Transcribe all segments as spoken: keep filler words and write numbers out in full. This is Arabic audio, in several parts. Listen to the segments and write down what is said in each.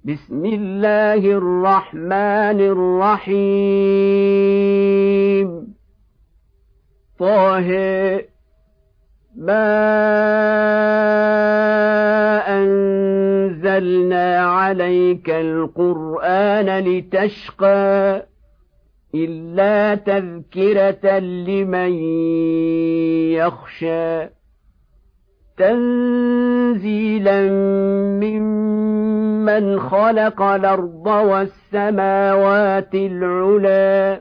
بسم الله الرحمن الرحيم طه ما أنزلنا عليك القرآن لتشقى إلا تذكرة لمن يخشى تنزيلا ممن خلق الأرض والسماوات العلى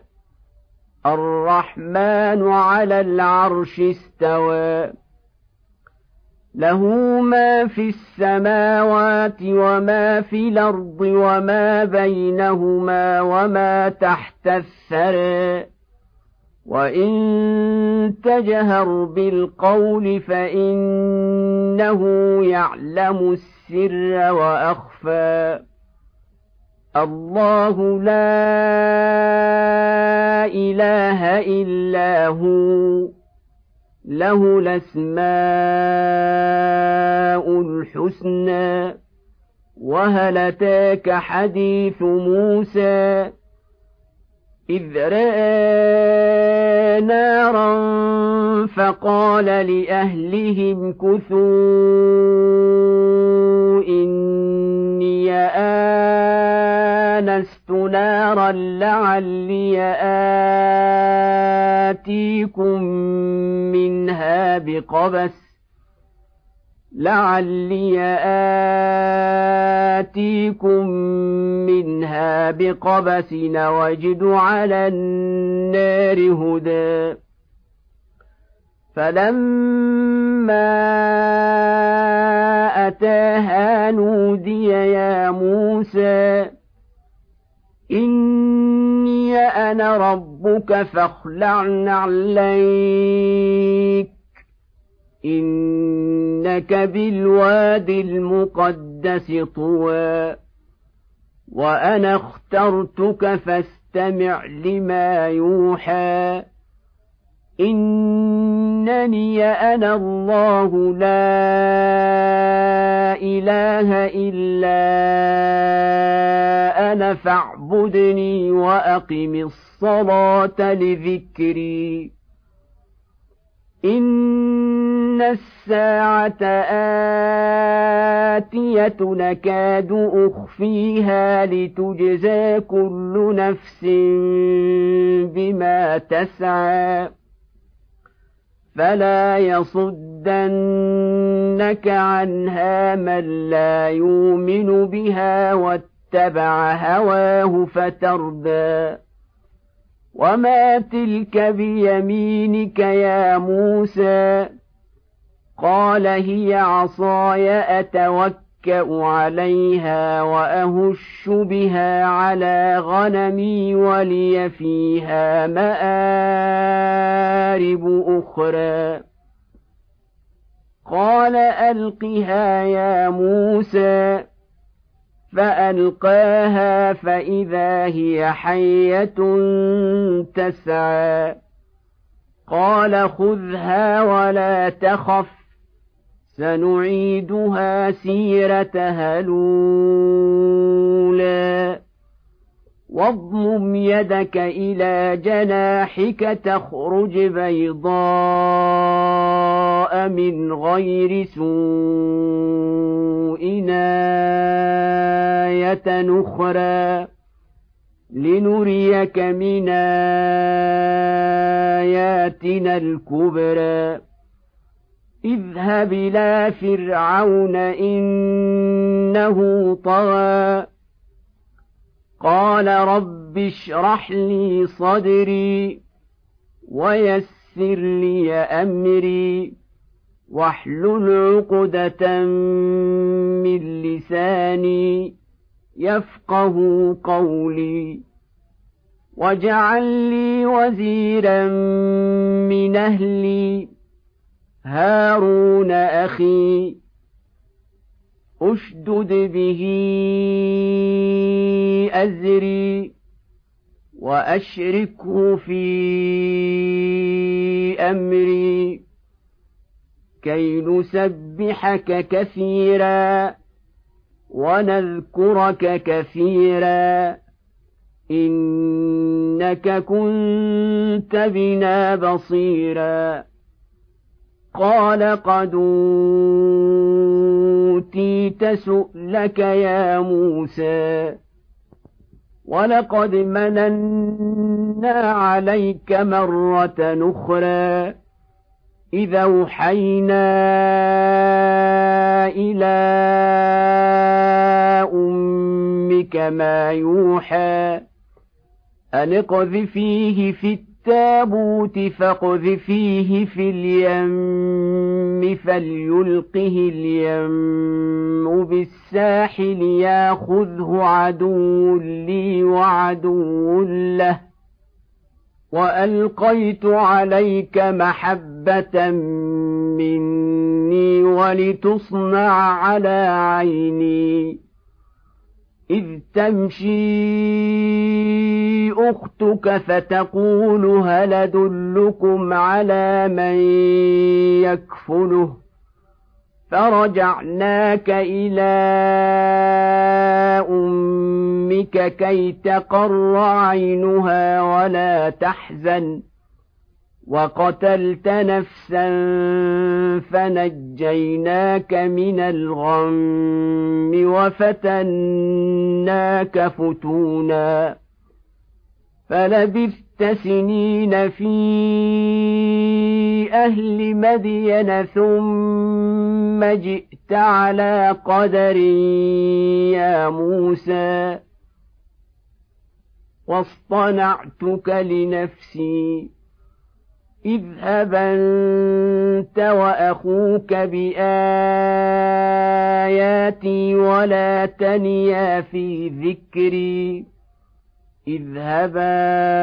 الرحمن على العرش استوى له ما في السماوات وما في الأرض وما بينهما وما تحت الثرى وإن تجهر بالقول فإنه يعلم السر وأخفى الله لا إله إلا هو له الأسماء الحسنى وهل أتاك حديث موسى إذ رأى نارا فقال لأهلهم كثوا إني آنست نارا لعلي آتيكم منها بقبس لعلي آتيكم منها بقبس وجد على النار هدى فلما أتاها نودي يا موسى إني أنا ربك فاخلع نعليك إنك بالواد المقدس طوى وأنا اخترتك فاستمع لما يوحى إنني أنا الله لا إله إلا أنا فاعبدني وأقم الصلاة لذكري إن الساعة آتية نكاد أخفيها لتجزى كل نفس بما تسعى فلا يصدنك عنها من لا يؤمن بها واتبع هواه فتردى وما تلك بيمينك يا موسى قال هي عصاي أتوكأ عليها وأهش بها على غنمي ولي فيها مآرب أخرى قال ألقها يا موسى فألقاها فإذا هي حية تسعى قال خذها ولا تخف سنعيدها سيرتها الأولى واضمم يدك إلى جناحك تخرج بيضاء من غير سوء آية أخرى لنريك من آياتنا الكبرى اذهب إلى فرعون إنه طغى قال رب اشرح لي صدري ويسر لي أمري واحلل عقدة من لساني يفقه قولي واجعل لي وزيرا من أهلي هارون أخي أشدد به أزري وأشركه في أمري كي نسبحك كثيرا ونذكرك كثيرا إنك كنت بنا بصيرا قال قد أوتيت سؤلك يا موسى ولقد مننا عليك مرة أخرى إذا أوحينا إلى أمك ما يوحى أن اقذفيه في التابوت فاقذفيه في اليم فليلقه اليم بالساحل ياخذه عدو لي وعدو له وألقيت عليك محبة مني ولتصنع على عيني إذ تمشي أختك فتقول هل أدلكم على من يكفله فرجعناك إلى أمك كي تقر عينها ولا تحزن وقتلت نفسا فنجيناك من الغم وفتناك فتونا فلبثت سنين في أهل مدين ثم جئت على قدر يا موسى واصطنعتك لنفسي اذهب أنت وأخوك بآياتي ولا تنيا في ذكري اذهبا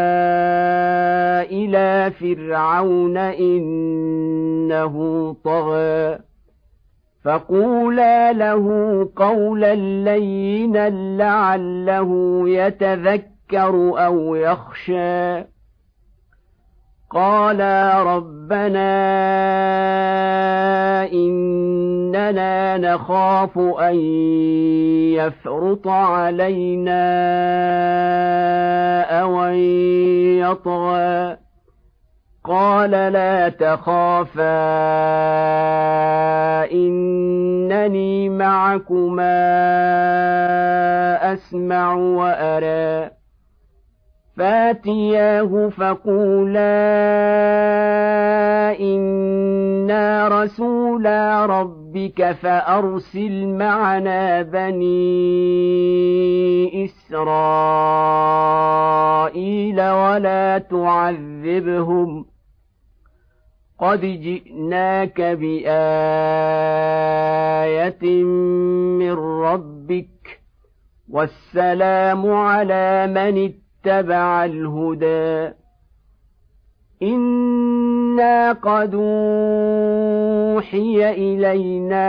إلى فرعون إنه طغى فقولا له قولا لينا لعله يتذكر أو يخشى قالا ربنا إننا نخاف أن يفرط علينا أو أن يطغى قال لا تخافا إنني معكما أسمع وأرى فاتياه فقولا إنا رسولا ربك فأرسل معنا بني إسرائيل ولا تعذبهم قد جئناك بآية من ربك والسلام على من اتبع الهدى إنا قد أوحي إلينا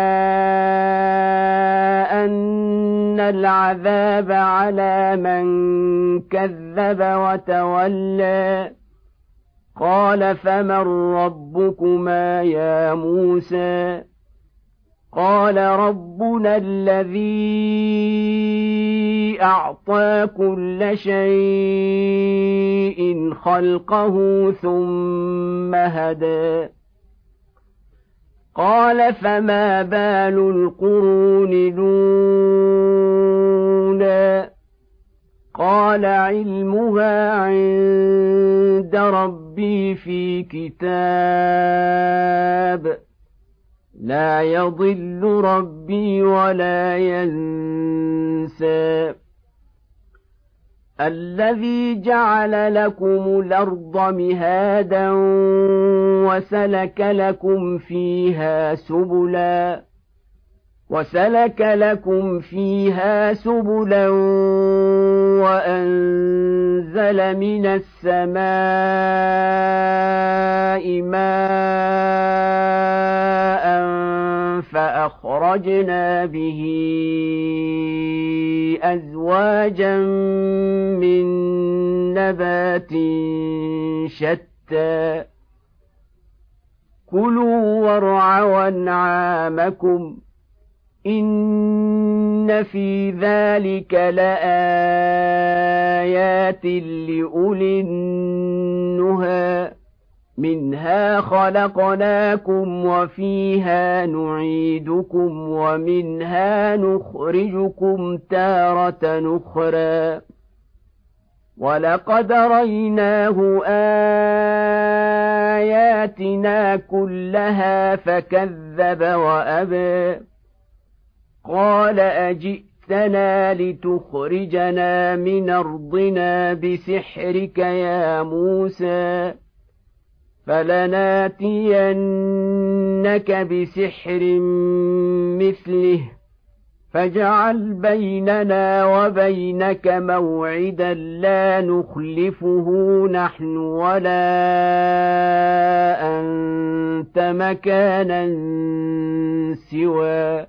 أن العذاب على من كذب وتولى قال فمن ربكما يا موسى قال ربنا الذي أعطى كل شيء خلقه ثم هدى قال فما بال القرون الأولى قال علمها عند ربي في كتاب لا يضل ربي ولا ينسى الذي جعل لكم الأرض مهادا وسلك لكم فيها سبلا وسلك لكم فيها سبلا وأنزل من السماء ماء فأخرجنا به أزواجا من نبات شتى كلوا وارعوا أنعامكم إن في ذلك لآيات لأولي النهى منها خلقناكم وفيها نعيدكم ومنها نخرجكم تارة أخرى ولقد ريناه آياتنا كلها فكذب وأبى قال أجئتنا لتخرجنا من أرضنا بسحرك يا موسى فلناتينك بسحر مثله فاجعل بيننا وبينك موعدا لا نخلفه نحن ولا أنت مكانا سوى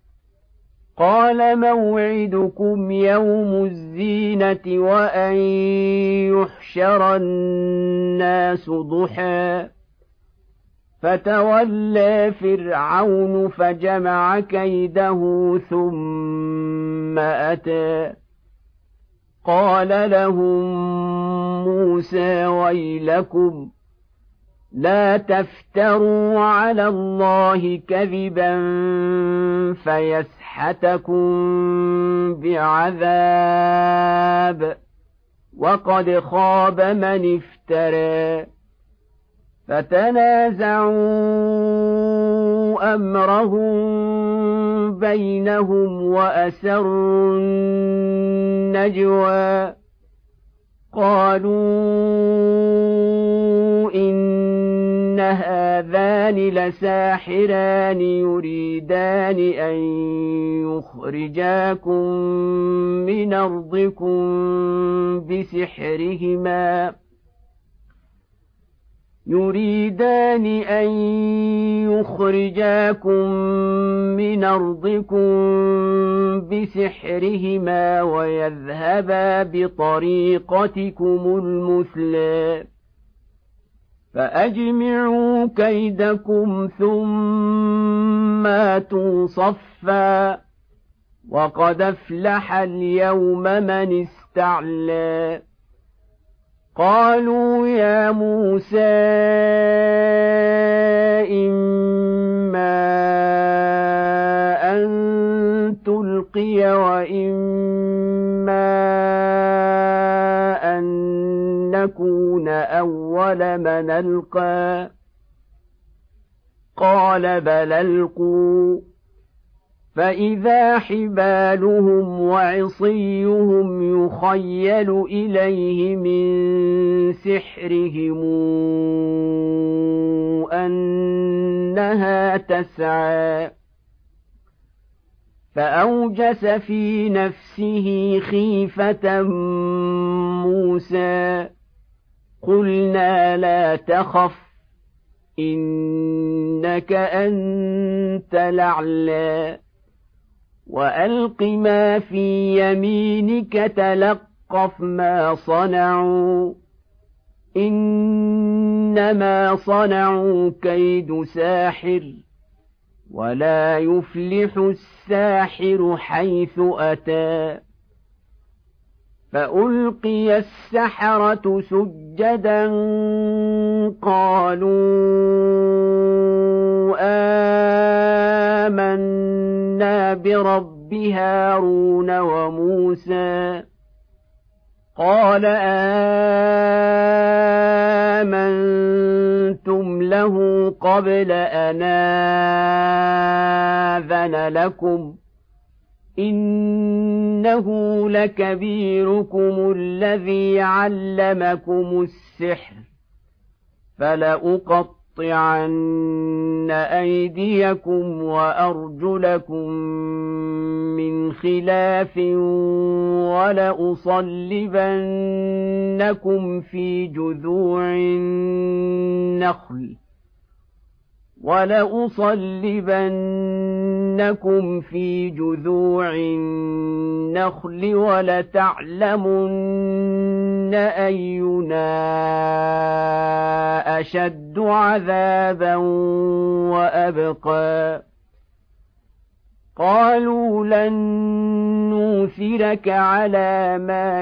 قال موعدكم يوم الزينة وأن يحشر الناس ضحى فتولى فرعون فجمع كيده ثم أتى قال لهم موسى ويلكم لا تفتروا على الله كذبا فيسحتكم بعذاب وقد خاب من افترى فتنازعوا أمرهم بينهم وأسروا النجوى قالوا إن هذان لساحران يريدان أن يخرجاكم من أرضكم بسحرهما يريدان أن يخرجاكم من أرضكم بسحرهما ويذهبا بطريقتكم المثلى فأجمعوا كيدكم ثم آتوا صفا وقد أفلح اليوم من استعلى قالوا يا موسى إما أن تلقي وإما أن نكون أول من ألقى قال بل ألقوا فإذا حبالهم وعصيهم يخيل إليه من سحرهم أنها تسعى فأوجس في نفسه خيفة موسى قلنا لا تخف إنك أنت الأعلى وألق ما في يمينك تلقف ما صنعوا إنما صنعوا كيد ساحر ولا يفلح الساحر حيث أتى فألقي السحرة سجدا قالوا آمنا برب هارون وموسى قال آمنتم له قبل أن آذن لكم إنه لكبيركم الذي علمكم السحر فلأقطعن أيديكم وأرجلكم من خلاف ولأصلبنكم في جذوع النخل ولأصلبنكم في جذوع النخل ولتعلمن أينا أشد عذابا وأبقى قالوا لن نؤثرك على ما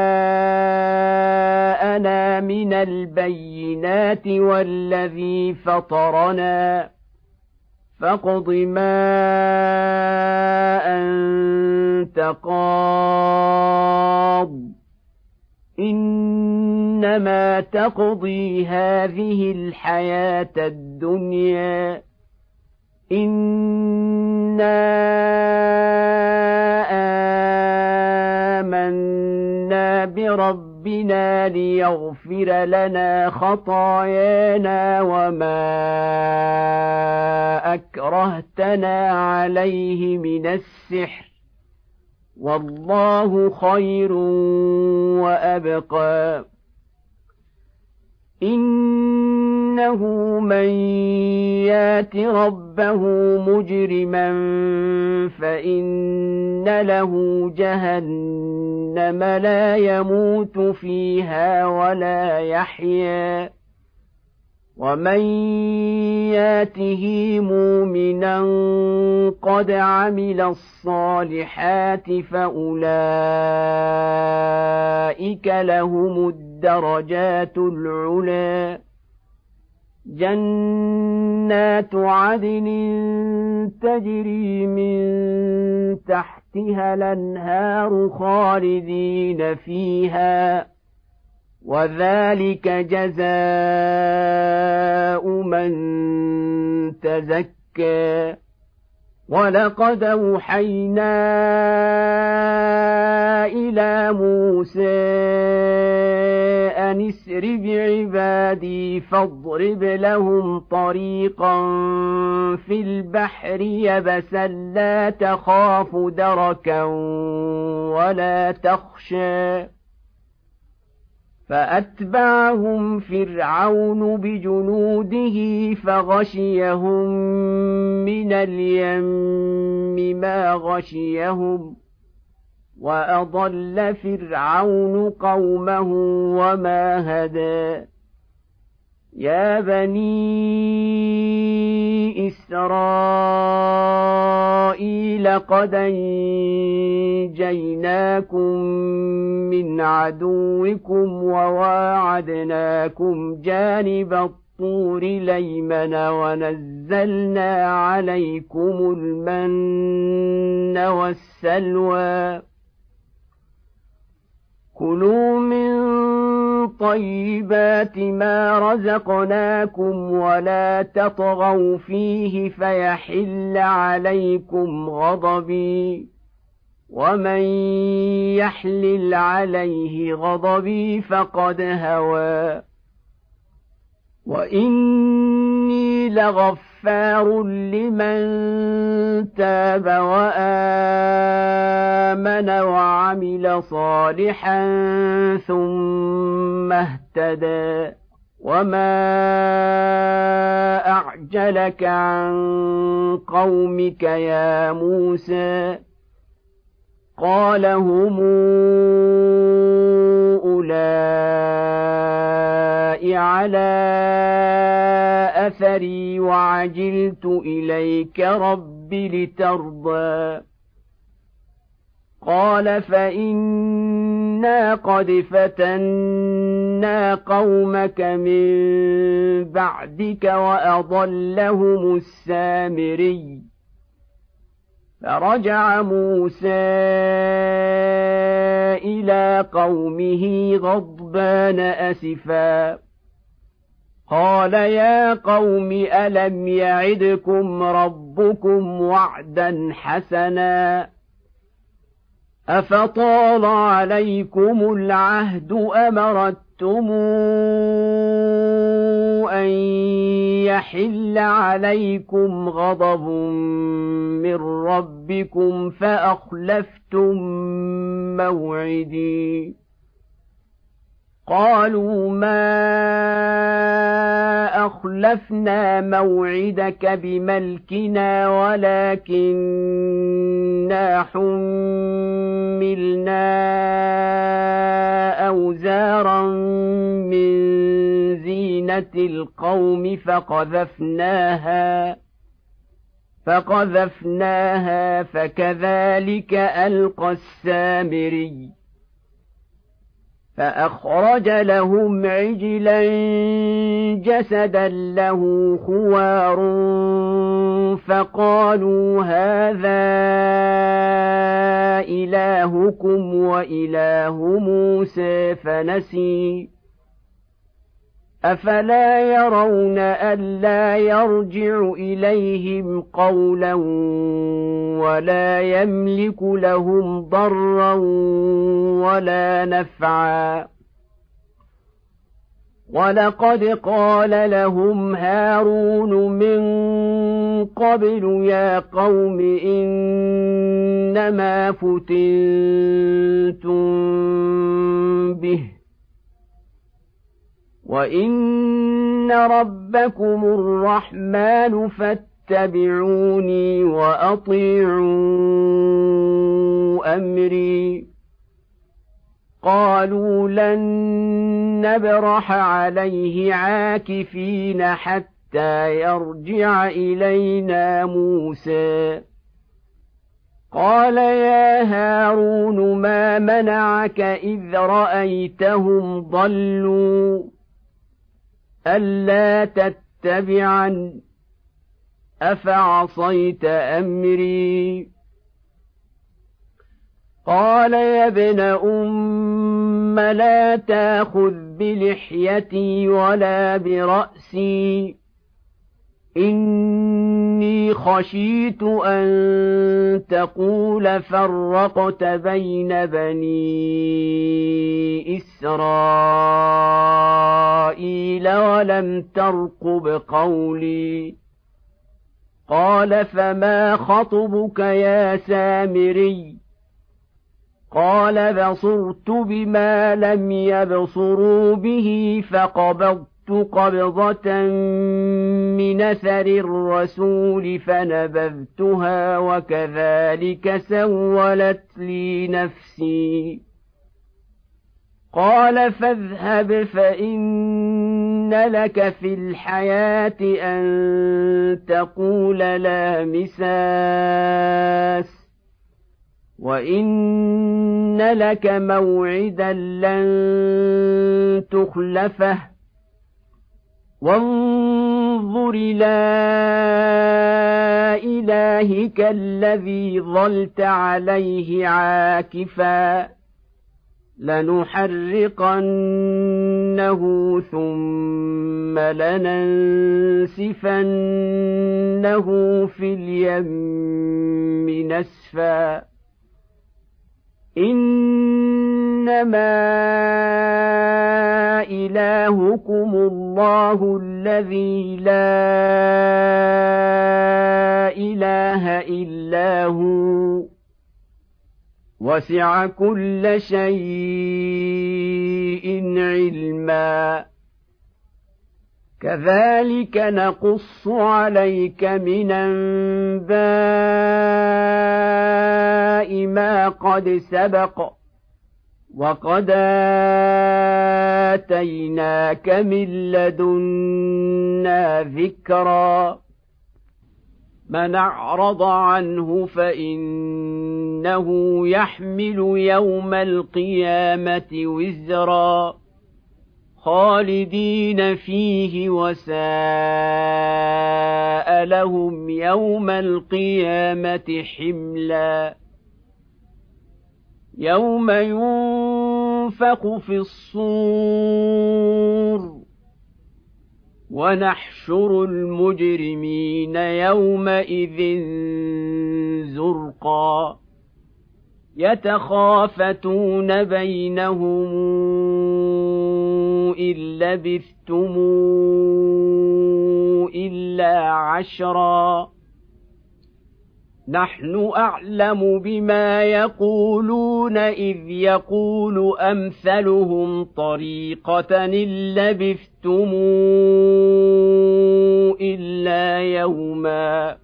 جاءنا من البينات والذي فطرنا فاقض ما أنت قاض إنما تقضي هذه الحياة الدنيا إنا آمنا بربنا ليغفر لنا خطايانا وما أكرهتنا عليه من السحر والله خير وأبقى إنه من يات ربه مجرما فإن له جهنم لا يموت فيها ولا يحيا ومن ياته مؤمنا قد عمل الصالحات فأولئك لهم الدرجات العلى جنات عدن تجري من تحتها الأنهار خالدين فيها وذلك جزاء من تزكى ولقد أوحينا إلى موسى أن اسر بعبادي فاضرب لهم طريقا في البحر يبسا لا تخاف دركا ولا تخشى فأتبعهم فرعون بجنوده فغشيهم من اليم ما غشيهم وأضل فرعون قومه وما هدى يا بني إسرائيل قد أنجيناكم من عدوكم وواعدناكم جانب الطور الأيمن ونزلنا عليكم المن والسلوى كلوا من طيبات ما رزقناكم ولا تطغوا فيه فيحل عليكم غضبي ومن يحلل عليه غضبي فقد هوى وإني لغفار لمن تاب وآمن وعمل صالحا ثم اهتدى وما أعجلك عن قومك يا موسى قال هم أولئك على أثري وعجلت إليك رب لترضى قال فإنا قد فتنا قومك من بعدك وأضلهم السامري فرجع موسى إلى قومه غضبان أسفا قال يا قوم ألم يعدكم ربكم وعدا حسنا أفطال عليكم العهد أمرتم أن يحل عليكم غضب من ربكم فأخلفتم موعدي قالوا ما أخلفنا موعدك بملكنا ولكننا حملنا أوزارا من زينة القوم فقذفناها فقذفناها فكذلك ألقى السامري فأخرج لهم عجلا جسدا له خوار فقالوا هذا إلهكم وإله موسى فنسي أفلا يرون ألا يرجع إليهم قولا ولا يملك لهم ضرا ولا نفعا ولقد قال لهم هارون من قبل يا قوم إنما فتنتم به وإن ربكم الرحمن فاتبعوني وأطيعوا أمري قالوا لن نبرح عليه عاكفين حتى يرجع إلينا موسى قال يا هارون ما منعك إذ رأيتهم ضلوا ألا تتبعن أفعصيت أمري قال يا ابن أم لا تأخذ بلحيتي ولا برأسي إني خشيت أن تقول فرقت بين بني إسرائيل ولم ترقب قولي قال فما خطبك يا سامري قال بصرت بما لم يبصروا به فقبضت قبضة من أثر الرسول فنبذتها وكذلك سولت لي نفسي قال فاذهب فإن لك في الحياة أن تقول لا مساس وإن لك موعدا لن تخلفه وانظر إلى إلهك الذي ظلت عليه عاكفا لنحرقنه ثم لننسفنه في اليم نسفا إنما إلهكم الله الذي لا إله إلا هو وسع كل شيء علما كذلك نقص عليك من أنباء ما قد سبق وقد آتيناك من لدنا ذكرا من أعرض عنه فإنه يحمل يوم القيامة وزرا خالدين فيه وساء لهم يوم القيامة حملا يوم ينفخ في الصور ونحشر المجرمين يومئذ زرقا يتخافتون بينهم إن لبثتم إلا عشرا نحن أعلم بما يقولون إذ يقول أمثلهم طريقة إن لبثتم إلا يوما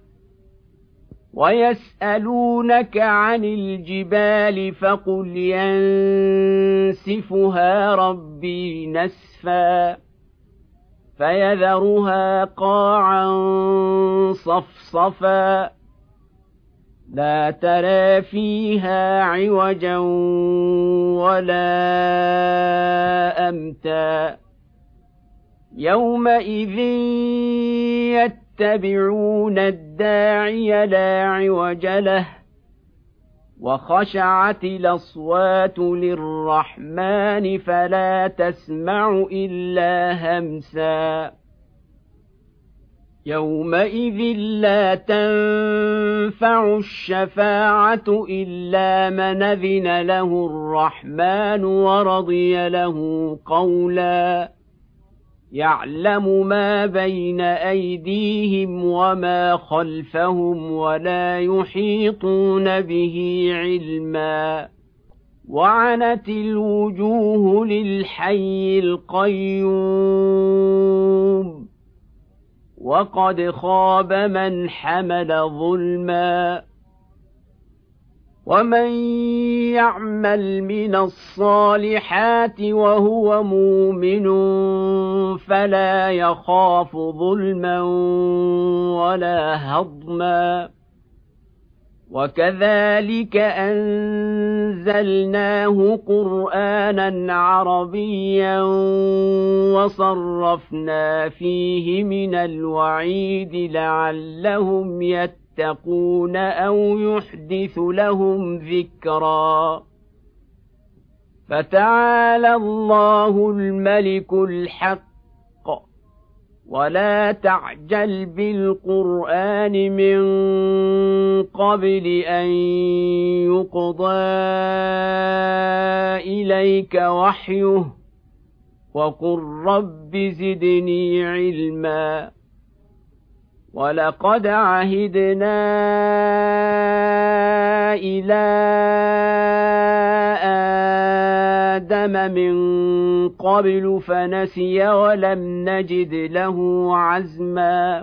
ويسألونك عن الجبال فقل ينسفها ربي نسفا فيذرها قاعا صفصفا لا ترى فيها عوجا ولا أمتا يومئذ يتبعون الداعي لا عوج له وخشعت الأصوات للرحمن فلا تسمع إلا همسا يومئذ لا تنفع الشفاعة إلا من أذن له الرحمن ورضي له قولا يعلم ما بين أيديهم وما خلفهم ولا يحيطون به علما وعنت الوجوه للحي القيوم وقد خاب من حمل ظلما ومن يعمل من الصالحات وهو مؤمن فلا يخاف ظلما ولا هضما وكذلك أنزلناه قرآنا عربيا وصرفنا فيه من الوعيد لعلهم يتقون أو يحدث لهم ذكرا فتعالى الله الملك الحق ولا تعجل بالقرآن من قبل أن يقضى إليك وحيه وقل رب زدني علما ولقد عهدنا إلى آدم من قبل فنسي ولم نجد له عزما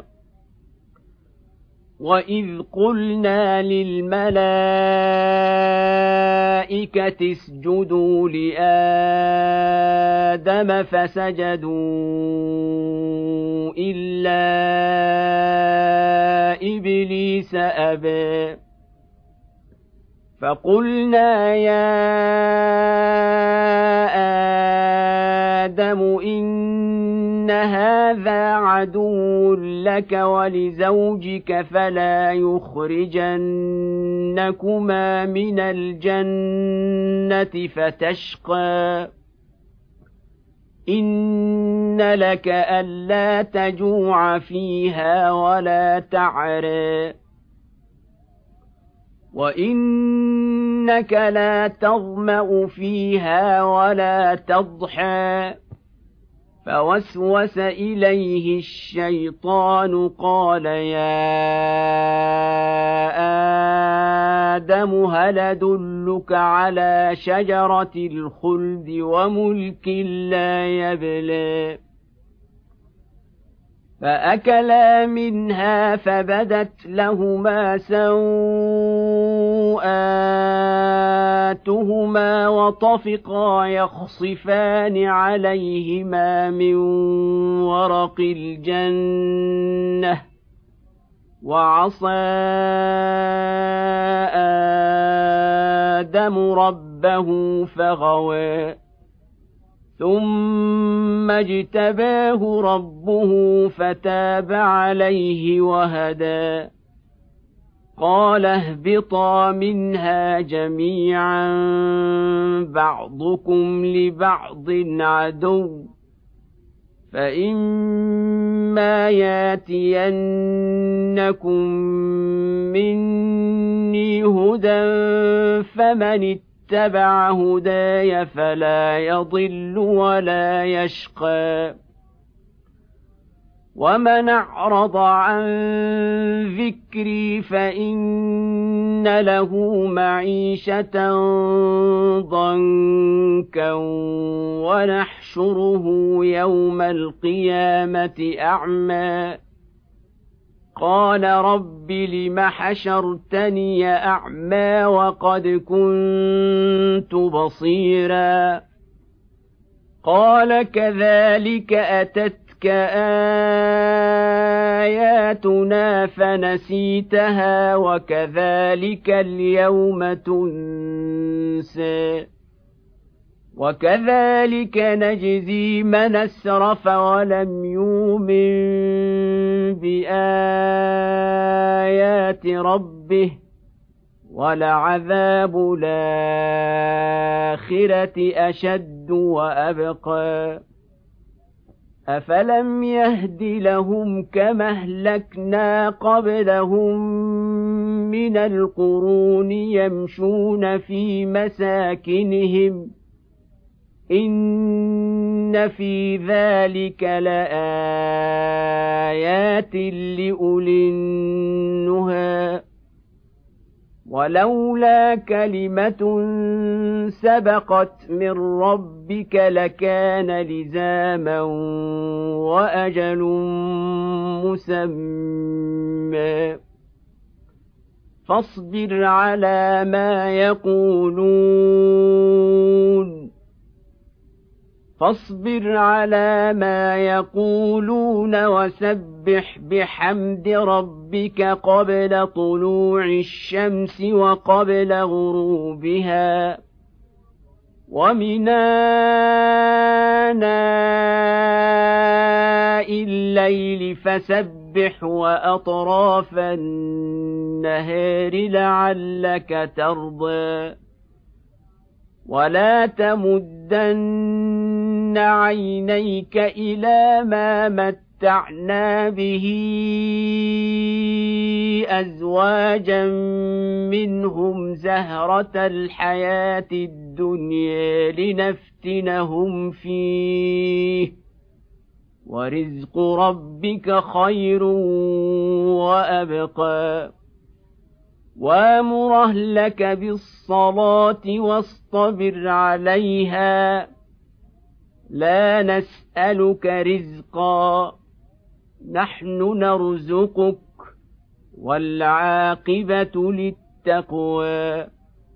وإذ قلنا للملائكة اسجدوا لآدم فسجدوا إلا إبليس أبى فقلنا يا آدم إن هذا عدو لك ولزوجك فلا يخرجنكما من الجنة فتشقى إن لك ألا تجوع فيها ولا تعرى وإنك لا تظمأ فيها ولا تضحى فوسوس إليه الشيطان قال يا آدم هل أدلك على شجرة الخلد وملك لا يبلى فأكلا منها فبدت لهما سوآتهما وطفقا يخصفان عليهما من ورق الجنة وعصى آدم ربه فغوى ثم اجتباه ربه فتاب عليه وهدى قال اهبطا منها جميعا بعضكم لبعض عدو فإما ياتينكم مني هدى فمن اتبع هداي فلا يضل ولا يشقى ومن أعرض عن ذكري فإن له معيشة ضنكا ونحشره يوم القيامة أعمى قال رب لم حشرتني أعمى وقد كنت بصيرا قال كذلك أتتك أتتك آياتنا فنسيتها وكذلك اليوم تنسى وكذلك نجزي من أسرف ولم يؤمن بآيات ربه ولعذاب الآخرة أشد وأبقى أفلم يهد لهم كما أهلكنا قبلهم من القرون يمشون في مساكنهم إن في ذلك لآيات لأولي النهى ولولا كلمة سبقت من ربك لكان لزاما وأجل مسمى فاصبر على ما يقولون فاصبر على ما يقولون وسبح بحمد ربك قبل طلوع الشمس وقبل غروبها ومن آناء الليل فسبح وأطراف النهار لعلك ترضى ولا تمدن عينيك إلى ما متعنا به أزواجا منهم زهرة الحياة الدنيا لنفتنهم فيه ورزق ربك خير وأبقى وامر أهلك بالصلاة واصطبر عليها لا نسألك رزقا نحن نرزقك والعاقبة للتقوى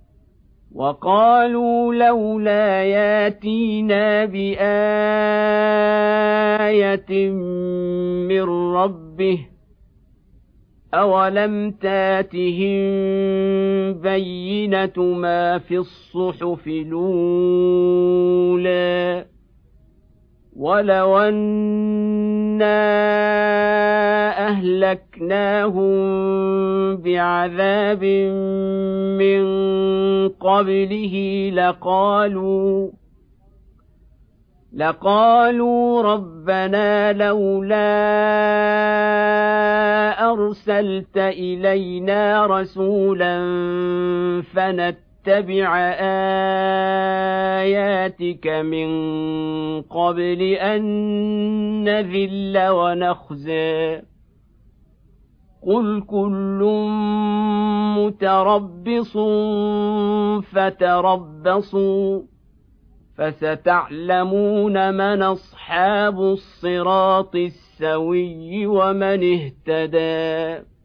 وقالوا لولا ياتينا بآية من ربه أولم تاتهم بينة ما في الصحف الأولى ولو أنا أهلكناهم بعذاب من قبله لقالوا لقالوا ربنا لولا أرسلت إلينا رسولا فنتبع آياتك من قبل أن نذل ونخزى قل كل متربص فتربصوا فستعلمون من أصحاب الصراط السوي ومن اهتدى